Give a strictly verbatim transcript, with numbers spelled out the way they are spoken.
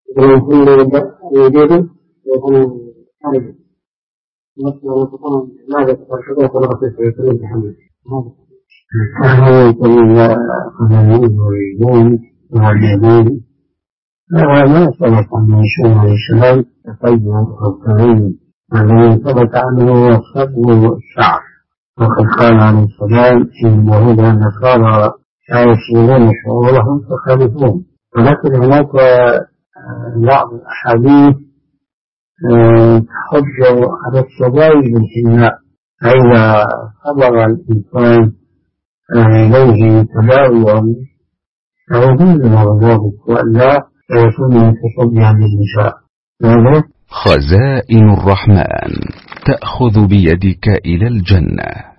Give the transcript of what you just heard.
ويكون يوجد ويكون خارج مثلا تكون ماذا تفرقه ونغطي في كل التحمل هذا يكون قدمين ويدين وعجلين ما سبق أن يشير عليه السلام تقيد الطويل الذي ثبت عنه هو الصدر والشعر وقد قال عليه السلام إن اليهود والنصارى لا يشيرون شعورهم فخالفون ولكن هناك بعض الأحاديث تحج على الشدائد بالحناء فإذا خبر الإنسان إليه تداويا فيجوز له ذلك وإلا فيكون متصدعا للنساء. خزائن الرحمن تأخذ بيدك إلى الجنة.